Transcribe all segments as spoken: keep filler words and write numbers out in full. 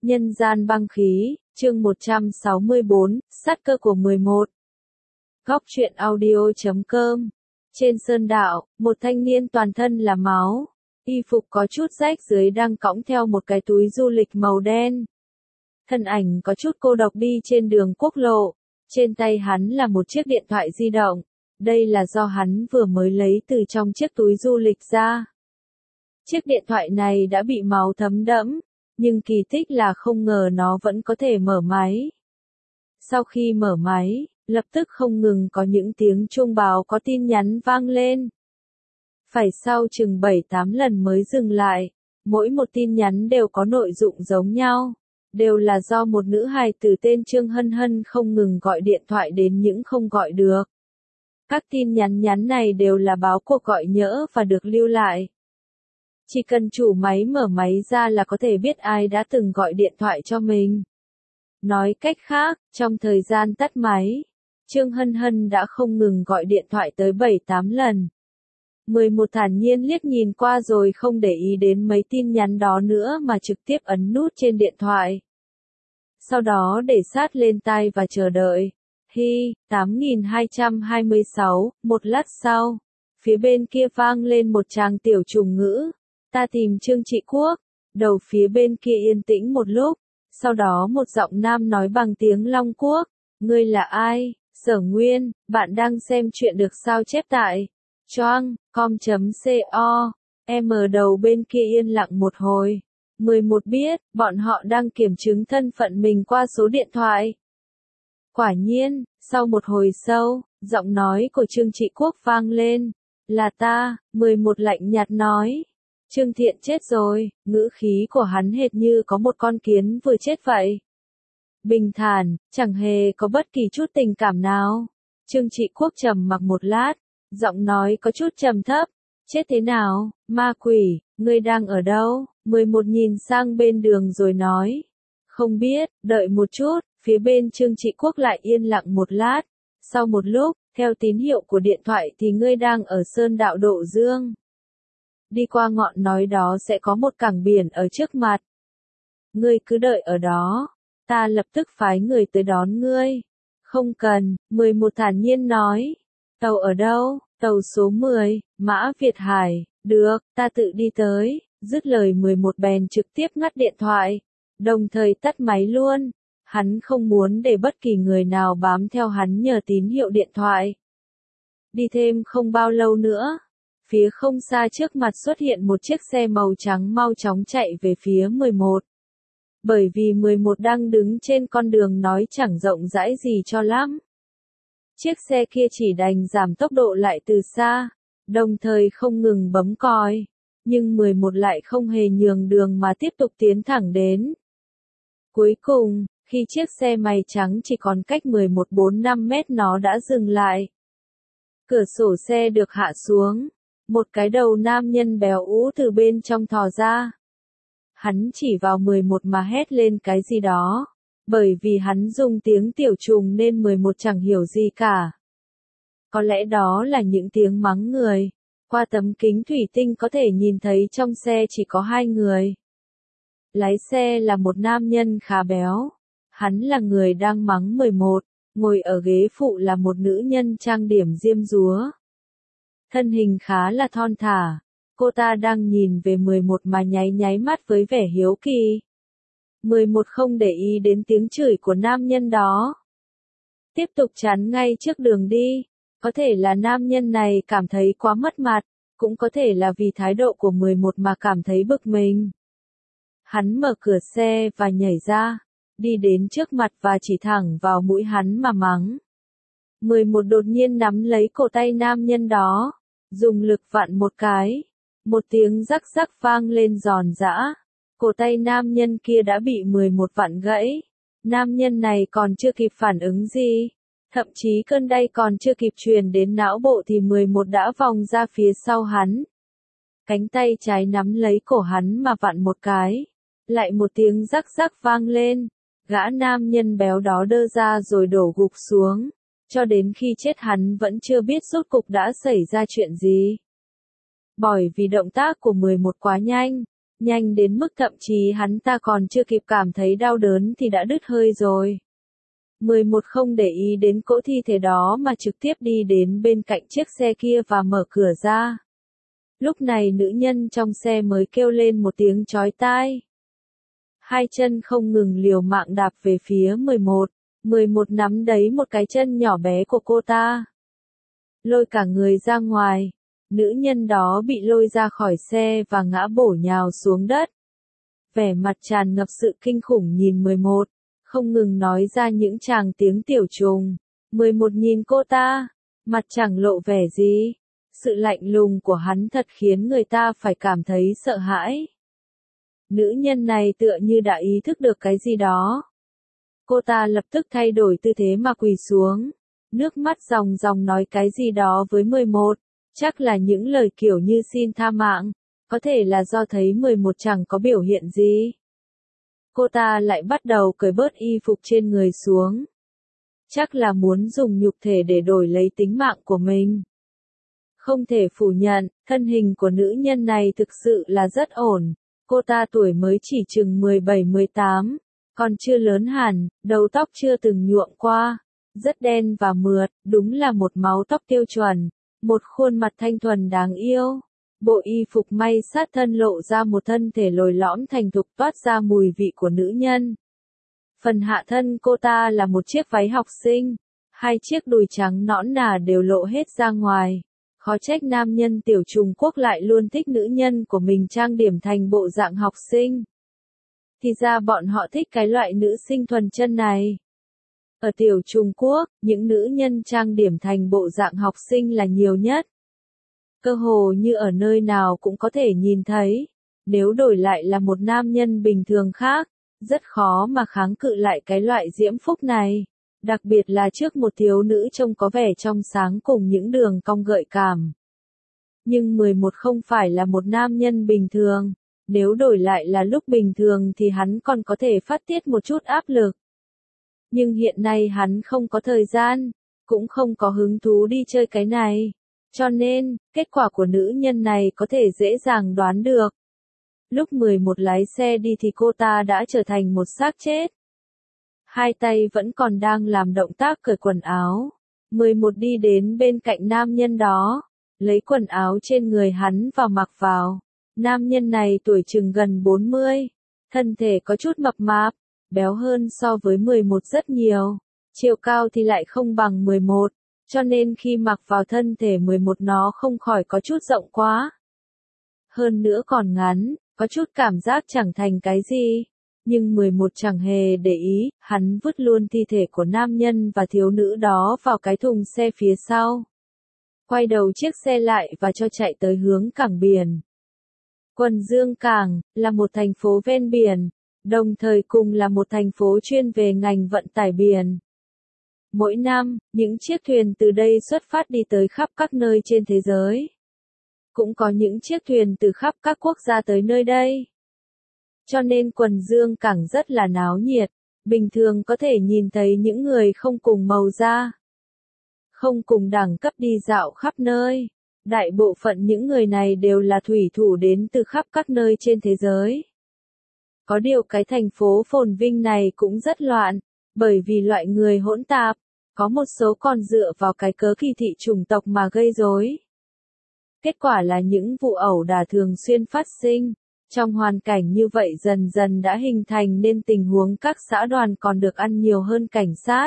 Nhân gian băng khí, chương một trăm sáu mươi bốn, sát cơ của mười một. Góc truyện audio chấm com. Trên sơn đạo, một thanh niên toàn thân là máu, y phục có chút rách dưới đang cõng theo một cái túi du lịch màu đen. Thân ảnh có chút cô độc đi trên đường quốc lộ, trên tay hắn là một chiếc điện thoại di động, đây là do hắn vừa mới lấy từ trong chiếc túi du lịch ra. Chiếc điện thoại này đã bị máu thấm đẫm, nhưng kỳ tích là không ngờ nó vẫn có thể mở máy. Sau khi mở máy, lập tức không ngừng có những tiếng chuông báo có tin nhắn vang lên. Phải sau chừng bảy tám lần mới dừng lại, mỗi một tin nhắn đều có nội dụng giống nhau, đều là do một nữ hài tử tên Trương Hân Hân không ngừng gọi điện thoại đến những không gọi được. Các tin nhắn nhắn này đều là báo cuộc gọi nhỡ và được lưu lại. Chỉ cần chủ máy mở máy ra là có thể biết ai đã từng gọi điện thoại cho mình. Nói cách khác, trong thời gian tắt máy, Trương Hân Hân đã không ngừng gọi điện thoại tới bảy tám lần. mười một thản nhiên liếc nhìn qua rồi không để ý đến mấy tin nhắn đó nữa mà trực tiếp ấn nút trên điện thoại. Sau đó để sát lên tai và chờ đợi. Hi, tám nghìn hai trăm hai mươi sáu, một lát sau, phía bên kia vang lên một tràng tiểu trùng ngữ. Ta tìm Trương Trị Quốc. Đầu phía bên kia yên tĩnh một lúc, sau đó một giọng nam nói bằng tiếng Long Quốc. Ngươi là ai? Sở Nguyên, bạn đang xem chuyện được sao chép tại choang com.co. Em ở đầu bên kia yên lặng một hồi. mười một biết, bọn họ đang kiểm chứng thân phận mình qua số điện thoại. Quả nhiên, sau một hồi sâu, giọng nói của Trương Trị Quốc vang lên. Là ta, mười một lạnh nhạt nói. Trương Thiện chết rồi, ngữ khí của hắn hệt như có một con kiến vừa chết vậy. Bình thản, chẳng hề có bất kỳ chút tình cảm nào. Trương Trị Quốc trầm mặc một lát, giọng nói có chút trầm thấp. Chết thế nào, ma quỷ, ngươi đang ở đâu? mười một nhìn sang bên đường rồi nói. Không biết, đợi một chút, phía bên Trương Trị Quốc lại yên lặng một lát. Sau một lúc, theo tín hiệu của điện thoại thì ngươi đang ở Sơn Đạo Độ Dương. Đi qua ngọn nói đó sẽ có một cảng biển ở trước mặt. Ngươi cứ đợi ở đó, ta lập tức phái người tới đón ngươi. Không cần, mười một thản nhiên nói. Tàu ở đâu? Tàu số mười, Mã Việt Hải. Được, ta tự đi tới. Dứt lời mười một bèn trực tiếp ngắt điện thoại, đồng thời tắt máy luôn. Hắn không muốn để bất kỳ người nào bám theo hắn nhờ tín hiệu điện thoại. Đi thêm không bao lâu nữa. Phía không xa trước mặt xuất hiện một chiếc xe màu trắng mau chóng chạy về phía mười một. Bởi vì mười một đang đứng trên con đường nói chẳng rộng rãi gì cho lắm. Chiếc xe kia chỉ đành giảm tốc độ lại từ xa, đồng thời không ngừng bấm còi. Nhưng mười một lại không hề nhường đường mà tiếp tục tiến thẳng đến. Cuối cùng, khi chiếc xe màu trắng chỉ còn cách mười một bốn năm mét nó đã dừng lại. Cửa sổ xe được hạ xuống. Một cái đầu nam nhân béo ú từ bên trong thò ra. Hắn chỉ vào mười một mà hét lên cái gì đó. Bởi vì hắn dùng tiếng tiểu trùng nên mười một chẳng hiểu gì cả. Có lẽ đó là những tiếng mắng người. Qua tấm kính thủy tinh có thể nhìn thấy trong xe chỉ có hai người. Lái xe là một nam nhân khá béo. Hắn là người đang mắng mười một. Ngồi ở ghế phụ là một nữ nhân trang điểm diêm dúa. Thân hình khá là thon thả, cô ta đang nhìn về mười một mà nháy nháy mắt với vẻ hiếu kỳ. mười một không để ý đến tiếng chửi của nam nhân đó. Tiếp tục chắn ngay trước đường đi, có thể là nam nhân này cảm thấy quá mất mặt, cũng có thể là vì thái độ của mười một mà cảm thấy bực mình. Hắn mở cửa xe và nhảy ra, đi đến trước mặt và chỉ thẳng vào mũi hắn mà mắng. mười một đột nhiên nắm lấy cổ tay nam nhân đó. Dùng lực vặn một cái. Một tiếng rắc rắc vang lên giòn giã. Cổ tay nam nhân kia đã bị mười một vặn gãy. Nam nhân này còn chưa kịp phản ứng gì. Thậm chí cơn đau còn chưa kịp truyền đến não bộ thì mười một đã vòng ra phía sau hắn. Cánh tay trái nắm lấy cổ hắn mà vặn một cái. Lại một tiếng rắc rắc vang lên. Gã nam nhân béo đó đơ ra rồi đổ gục xuống. Cho đến khi chết hắn vẫn chưa biết rốt cục đã xảy ra chuyện gì. Bởi vì động tác của mười một quá nhanh, Nhanh đến mức thậm chí hắn ta còn chưa kịp cảm thấy đau đớn thì đã đứt hơi rồi. mười một không để ý đến cỗ thi thể đó mà trực tiếp đi đến bên cạnh chiếc xe kia và mở cửa ra. Lúc này nữ nhân trong xe mới kêu lên một tiếng chói tai. Hai chân không ngừng liều mạng đạp về phía mười một. mười một nắm lấy một cái chân nhỏ bé của cô ta. Lôi cả người ra ngoài. Nữ nhân đó bị lôi ra khỏi xe và ngã bổ nhào xuống đất. Vẻ mặt tràn ngập sự kinh khủng nhìn mười một, không ngừng nói ra những tràng tiếng tiểu trùng. mười một nhìn cô ta, mặt chẳng lộ vẻ gì. Sự lạnh lùng của hắn thật khiến người ta phải cảm thấy sợ hãi. Nữ nhân này tựa như đã ý thức được cái gì đó. Cô ta lập tức thay đổi tư thế mà quỳ xuống. Nước mắt ròng ròng nói cái gì đó với mười một. Chắc là những lời kiểu như xin tha mạng. Có thể là do thấy mười một chẳng có biểu hiện gì. Cô ta lại bắt đầu cởi bớt y phục trên người xuống. Chắc là muốn dùng nhục thể để đổi lấy tính mạng của mình. Không thể phủ nhận, thân hình của nữ nhân này thực sự là rất ổn. Cô ta tuổi mới chỉ chừng mười bảy mười tám, còn chưa lớn hẳn, đầu tóc chưa từng nhuộm qua. Rất đen và mượt, đúng là một máu tóc tiêu chuẩn. Một khuôn mặt thanh thuần đáng yêu. Bộ y phục may sát thân lộ ra một thân thể lồi lõm thành thục toát ra mùi vị của nữ nhân. Phần hạ thân cô ta là một chiếc váy học sinh. Hai chiếc đùi trắng nõn nà đều lộ hết ra ngoài. Khó trách nam nhân tiểu Trung Quốc lại luôn thích nữ nhân của mình trang điểm thành bộ dạng học sinh. Thì ra bọn họ thích cái loại nữ sinh thuần chân này. Ở tiểu Trung Quốc, những nữ nhân trang điểm thành bộ dạng học sinh là nhiều nhất. Cơ hồ như ở nơi nào cũng có thể nhìn thấy. Nếu đổi lại là một nam nhân bình thường khác, rất khó mà kháng cự lại cái loại diễm phúc này. Đặc biệt là trước một thiếu nữ trông có vẻ trong sáng cùng những đường cong gợi cảm. Nhưng mười một không phải là một nam nhân bình thường. Nếu đổi lại là lúc bình thường thì hắn còn có thể phát tiết một chút áp lực. Nhưng hiện nay hắn không có thời gian, cũng không có hứng thú đi chơi cái này. Cho nên, kết quả của nữ nhân này có thể dễ dàng đoán được. Lúc mười một lái xe đi thì cô ta đã trở thành một xác chết. Hai tay vẫn còn đang làm động tác cởi quần áo. mười một đi đến bên cạnh nam nhân đó, lấy quần áo trên người hắn và mặc vào. Nam nhân này tuổi chừng gần bốn mươi, thân thể có chút mập mạp, béo hơn so với mười một rất nhiều. Chiều cao thì lại không bằng mười một, cho nên khi mặc vào thân thể mười một nó không khỏi có chút rộng quá. Hơn nữa còn ngắn, có chút cảm giác chẳng thành cái gì. Nhưng mười một chẳng hề để ý, hắn vứt luôn thi thể của nam nhân và thiếu nữ đó vào cái thùng xe phía sau. Quay đầu chiếc xe lại và cho chạy tới hướng cảng biển. Quần Dương Cảng, là một thành phố ven biển, đồng thời cùng là một thành phố chuyên về ngành vận tải biển. Mỗi năm, những chiếc thuyền từ đây xuất phát đi tới khắp các nơi trên thế giới. Cũng có những chiếc thuyền từ khắp các quốc gia tới nơi đây. Cho nên quần Dương Cảng rất là náo nhiệt, bình thường có thể nhìn thấy những người không cùng màu da, không cùng đẳng cấp đi dạo khắp nơi. Đại bộ phận những người này đều là thủy thủ đến từ khắp các nơi trên thế giới. Có điều cái thành phố phồn vinh này cũng rất loạn, bởi vì loại người hỗn tạp, có một số còn dựa vào cái cớ kỳ thị chủng tộc mà gây rối. Kết quả là những vụ ẩu đả thường xuyên phát sinh. Trong hoàn cảnh như vậy dần dần đã hình thành nên tình huống các xã đoàn còn được ăn nhiều hơn cảnh sát.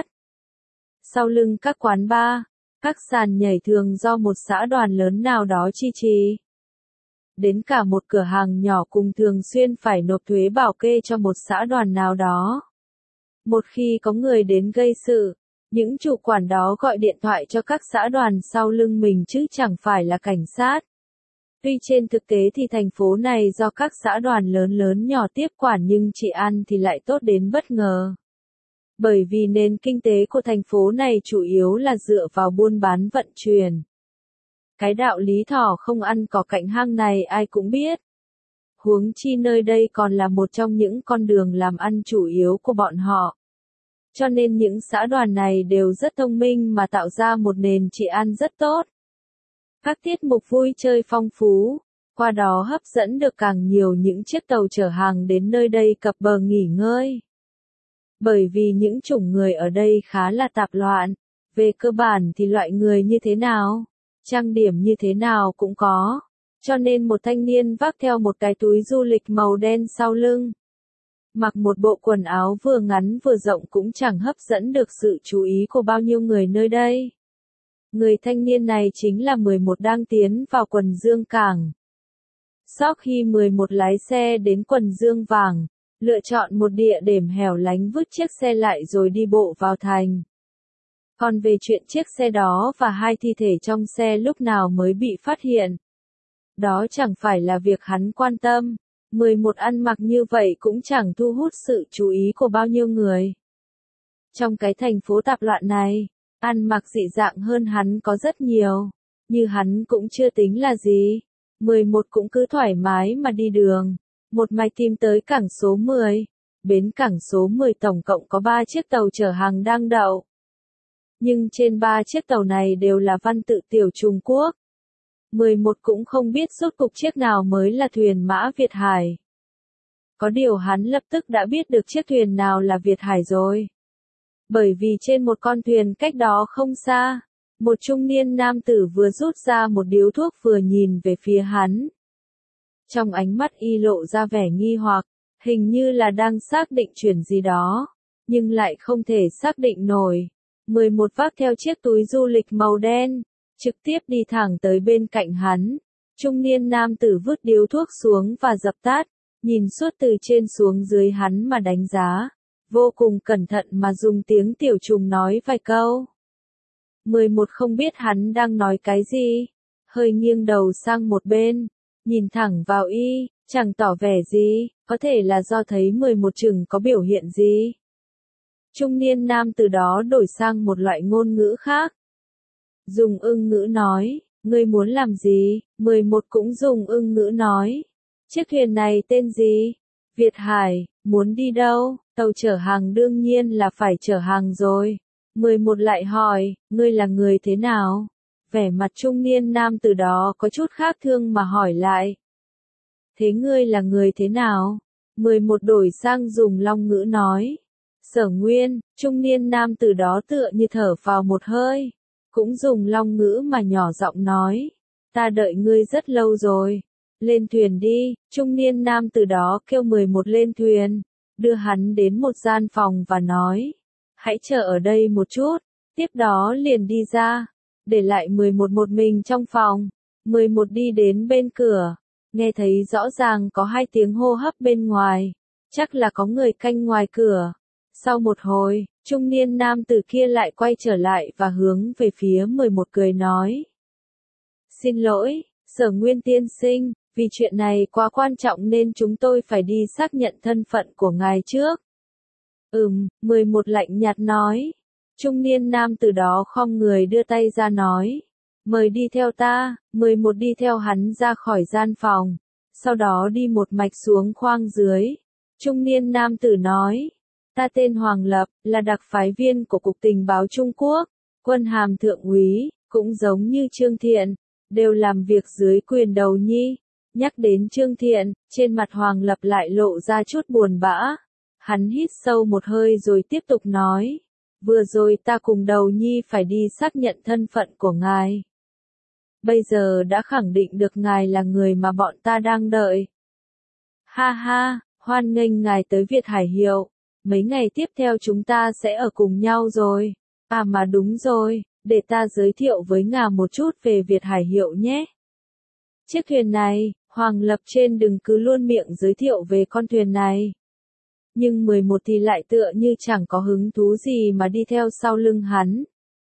Sau lưng các quán bar, các sàn nhảy thường do một xã đoàn lớn nào đó chi trì. Đến cả một cửa hàng nhỏ cùng thường xuyên phải nộp thuế bảo kê cho một xã đoàn nào đó. Một khi có người đến gây sự, những chủ quản đó gọi điện thoại cho các xã đoàn sau lưng mình chứ chẳng phải là cảnh sát. Tuy trên thực tế thì thành phố này do các xã đoàn lớn lớn nhỏ tiếp quản nhưng trị an thì lại tốt đến bất ngờ. Bởi vì nền kinh tế của thành phố này chủ yếu là dựa vào buôn bán vận chuyển. Cái đạo lý thỏ không ăn cỏ cạnh hang này ai cũng biết. Huống chi nơi đây còn là một trong những con đường làm ăn chủ yếu của bọn họ. Cho nên những xã đoàn này đều rất thông minh mà tạo ra một nền trị an rất tốt. Các tiết mục vui chơi phong phú, qua đó hấp dẫn được càng nhiều những chiếc tàu chở hàng đến nơi đây cập bờ nghỉ ngơi. Bởi vì những chủng người ở đây khá là tạp loạn, về cơ bản thì loại người như thế nào, trang điểm như thế nào cũng có, cho nên một thanh niên vác theo một cái túi du lịch màu đen sau lưng. Mặc một bộ quần áo vừa ngắn vừa rộng cũng chẳng hấp dẫn được sự chú ý của bao nhiêu người nơi đây. Người thanh niên này chính là mười một đang tiến vào quần Dương Cảng. Sau khi mười một lái xe đến quần Dương Vàng, lựa chọn một địa điểm hẻo lánh vứt chiếc xe lại rồi đi bộ vào thành. Còn về chuyện chiếc xe đó và hai thi thể trong xe lúc nào mới bị phát hiện, đó chẳng phải là việc hắn quan tâm. mười một ăn mặc như vậy cũng chẳng thu hút sự chú ý của bao nhiêu người. Trong cái thành phố tạp loạn này, ăn mặc dị dạng hơn hắn có rất nhiều, như hắn cũng chưa tính là gì. mười một cũng cứ thoải mái mà đi đường, một mạch tìm tới cảng số mười. Bến cảng số mười tổng cộng có ba chiếc tàu chở hàng đang đậu. Nhưng trên ba chiếc tàu này đều là văn tự tiểu Trung Quốc. mười một cũng không biết rốt cục chiếc nào mới là thuyền mã Việt Hải. Có điều hắn lập tức đã biết được chiếc thuyền nào là Việt Hải rồi. Bởi vì trên một con thuyền cách đó không xa, một trung niên nam tử vừa rút ra một điếu thuốc vừa nhìn về phía hắn. Trong ánh mắt y lộ ra vẻ nghi hoặc, hình như là đang xác định chuyện gì đó, nhưng lại không thể xác định nổi. mười một vác theo chiếc túi du lịch màu đen, trực tiếp đi thẳng tới bên cạnh hắn. Trung niên nam tử vứt điếu thuốc xuống và dập tắt, nhìn suốt từ trên xuống dưới hắn mà đánh giá, vô cùng cẩn thận mà dùng tiếng tiểu Trung nói vài câu. mười một không biết hắn đang nói cái gì, hơi nghiêng đầu sang một bên, nhìn thẳng vào y, chẳng tỏ vẻ gì, có thể là do thấy mười một chừng có biểu hiện gì. Trung niên nam từ đó đổi sang một loại ngôn ngữ khác. Dùng ưng ngữ nói, ngươi muốn làm gì? mười một cũng dùng ưng ngữ nói. Chiếc thuyền này tên gì? Việt Hải, muốn đi đâu? Tàu chở hàng đương nhiên là phải chở hàng rồi. mười một lại hỏi, ngươi là người thế nào? Vẻ mặt trung niên nam từ đó có chút khác thương mà hỏi lại. Thế ngươi là người thế nào? mười một đổi sang dùng Long ngữ nói. Sở Nguyên, trung niên nam từ đó tựa như thở vào một hơi, cũng dùng Long ngữ mà nhỏ giọng nói, ta đợi ngươi rất lâu rồi, lên thuyền đi. Trung niên nam từ đó kêu mười một lên thuyền, đưa hắn đến một gian phòng và nói, hãy chờ ở đây một chút, tiếp đó liền đi ra, để lại mười một một mình trong phòng. mười một đi đến bên cửa, nghe thấy rõ ràng có hai tiếng hô hấp bên ngoài, chắc là có người canh ngoài cửa. Sau một hồi, trung niên nam tử kia lại quay trở lại và hướng về phía mười một cười nói. Xin lỗi, Sở Nguyên tiên sinh, vì chuyện này quá quan trọng nên chúng tôi phải đi xác nhận thân phận của ngài trước. Ừm, mười một lạnh nhạt nói. Trung niên nam tử đó khom người đưa tay ra nói. Mời đi theo ta. mười một đi theo hắn ra khỏi gian phòng, sau đó đi một mạch xuống khoang dưới. Trung niên nam tử nói. Ta tên Hoàng Lập, là đặc phái viên của Cục Tình báo Trung Quốc, quân hàm thượng úy, cũng giống như Trương Thiện, đều làm việc dưới quyền đầu nhi. Nhắc đến Trương Thiện, trên mặt Hoàng Lập lại lộ ra chút buồn bã. Hắn hít sâu một hơi rồi tiếp tục nói, vừa rồi ta cùng đầu nhi phải đi xác nhận thân phận của ngài. Bây giờ đã khẳng định được ngài là người mà bọn ta đang đợi. Ha ha, hoan nghênh ngài tới Việt Hải Hiệu. Mấy ngày tiếp theo chúng ta sẽ ở cùng nhau rồi. À mà đúng rồi, để ta giới thiệu với ngài một chút về Việt Hải Hiệu nhé. Chiếc thuyền này, Hoàng Lập trên đừng cứ luôn miệng giới thiệu về con thuyền này. Nhưng mười một thì lại tựa như chẳng có hứng thú gì mà đi theo sau lưng hắn.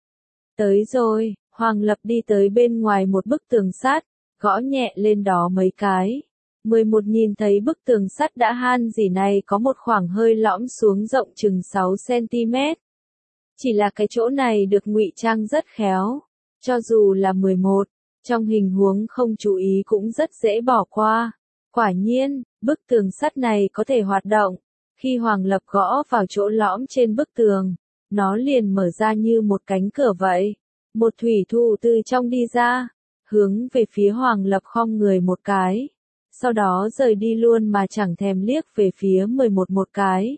Tới rồi, Hoàng Lập đi tới bên ngoài một bức tường sắt, gõ nhẹ lên đó mấy cái. mười một nhìn thấy bức tường sắt đã han gì này có một khoảng hơi lõm xuống rộng chừng sáu xăng-ti-mét. Chỉ là cái chỗ này được ngụy trang rất khéo. Cho dù là mười một, trong hình huống không chú ý cũng rất dễ bỏ qua. Quả nhiên, bức tường sắt này có thể hoạt động. Khi Hoàng Lập gõ vào chỗ lõm trên bức tường, nó liền mở ra như một cánh cửa vậy. Một thủy thủ từ trong đi ra, hướng về phía Hoàng Lập khom người một cái, sau đó rời đi luôn mà chẳng thèm liếc về phía mười một một cái.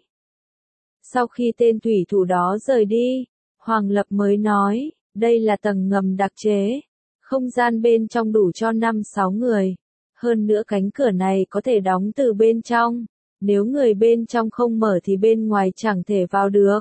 Sau khi tên thủy thủ đó rời đi, Hoàng Lập mới nói, đây là tầng ngầm đặc chế, không gian bên trong đủ cho năm sáu người, hơn nữa cánh cửa này có thể đóng từ bên trong, nếu người bên trong không mở thì bên ngoài chẳng thể vào được.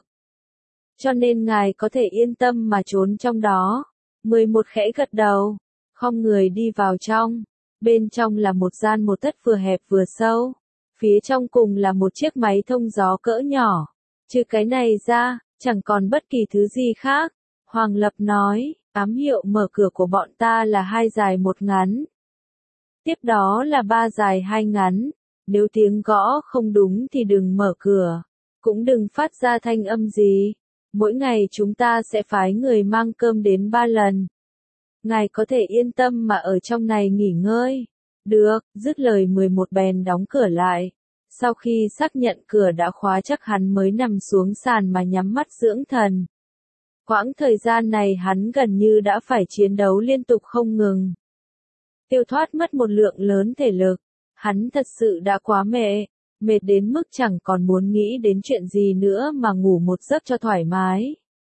Cho nên ngài có thể yên tâm mà trốn trong đó. mười một khẽ gật đầu, khom người đi vào trong. Bên trong là một gian một thất vừa hẹp vừa sâu. Phía trong cùng là một chiếc máy thông gió cỡ nhỏ. Trừ cái này ra, chẳng còn bất kỳ thứ gì khác. Hoàng Lập nói, ám hiệu mở cửa của bọn ta là hai dài một ngắn. Tiếp đó là ba dài hai ngắn. Nếu tiếng gõ không đúng thì đừng mở cửa. Cũng đừng phát ra thanh âm gì. Mỗi ngày chúng ta sẽ phái người mang cơm đến ba lần. Ngài có thể yên tâm mà ở trong này nghỉ ngơi. Được, dứt lời mười một bèn đóng cửa lại. Sau khi xác nhận cửa đã khóa chắc hắn mới nằm xuống sàn mà nhắm mắt dưỡng thần. Quãng thời gian này hắn gần như đã phải chiến đấu liên tục không ngừng. Tiêu thoát mất một lượng lớn thể lực. Hắn thật sự đã quá mệt, mệt đến mức chẳng còn muốn nghĩ đến chuyện gì nữa mà ngủ một giấc cho thoải mái.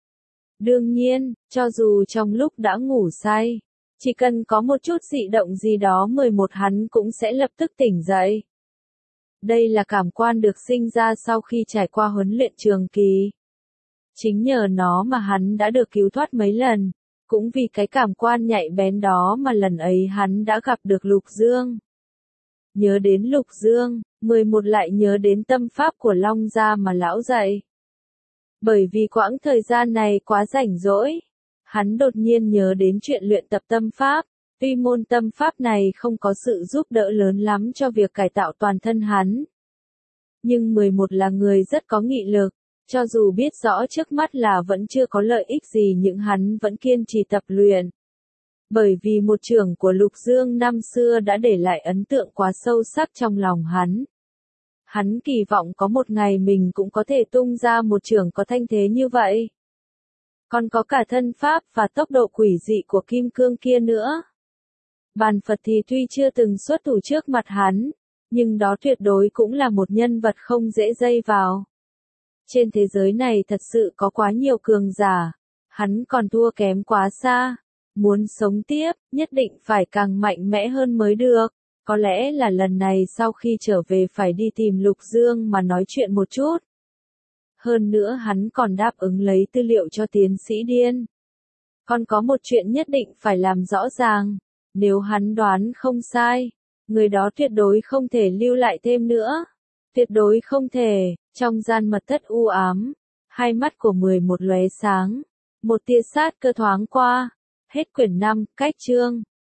Đương nhiên, cho dù trong lúc đã ngủ say, chỉ cần có một chút dị động gì đó mười một hắn cũng sẽ lập tức tỉnh dậy. Đây là cảm quan được sinh ra sau khi trải qua huấn luyện trường kỳ. Chính nhờ nó mà hắn đã được cứu thoát mấy lần, cũng vì cái cảm quan nhạy bén đó mà lần ấy hắn đã gặp được Lục Dương. Nhớ đến Lục Dương, mười một lại nhớ đến tâm pháp của Long Gia mà lão dạy. Bởi vì quãng thời gian này quá rảnh rỗi, hắn đột nhiên nhớ đến chuyện luyện tập tâm pháp, tuy môn tâm pháp này không có sự giúp đỡ lớn lắm cho việc cải tạo toàn thân hắn. Nhưng mười một là người rất có nghị lực, cho dù biết rõ trước mắt là vẫn chưa có lợi ích gì nhưng hắn vẫn kiên trì tập luyện. Bởi vì một chưởng của Lục Dương năm xưa đã để lại ấn tượng quá sâu sắc trong lòng hắn. Hắn kỳ vọng có một ngày mình cũng có thể tung ra một chưởng có thanh thế như vậy. Còn có cả thân pháp và tốc độ quỷ dị của kim cương kia nữa. Bàn Phật thì tuy chưa từng xuất thủ trước mặt hắn, nhưng đó tuyệt đối cũng là một nhân vật không dễ dây vào. Trên thế giới này thật sự có quá nhiều cường giả, hắn còn thua kém quá xa. Muốn sống tiếp, nhất định phải càng mạnh mẽ hơn mới được. Có lẽ là lần này sau khi trở về phải đi tìm Lục Dương mà nói chuyện một chút. Hơn nữa hắn còn đáp ứng lấy tư liệu cho tiến sĩ Điên. Còn có một chuyện nhất định phải làm rõ ràng. Nếu hắn đoán không sai, người đó tuyệt đối không thể lưu lại thêm nữa. Tuyệt đối không thể. Trong gian mật thất u ám, hai mắt của mười một lóe sáng. Một tia sát cơ thoáng qua. Hết quyển năm, cách chương.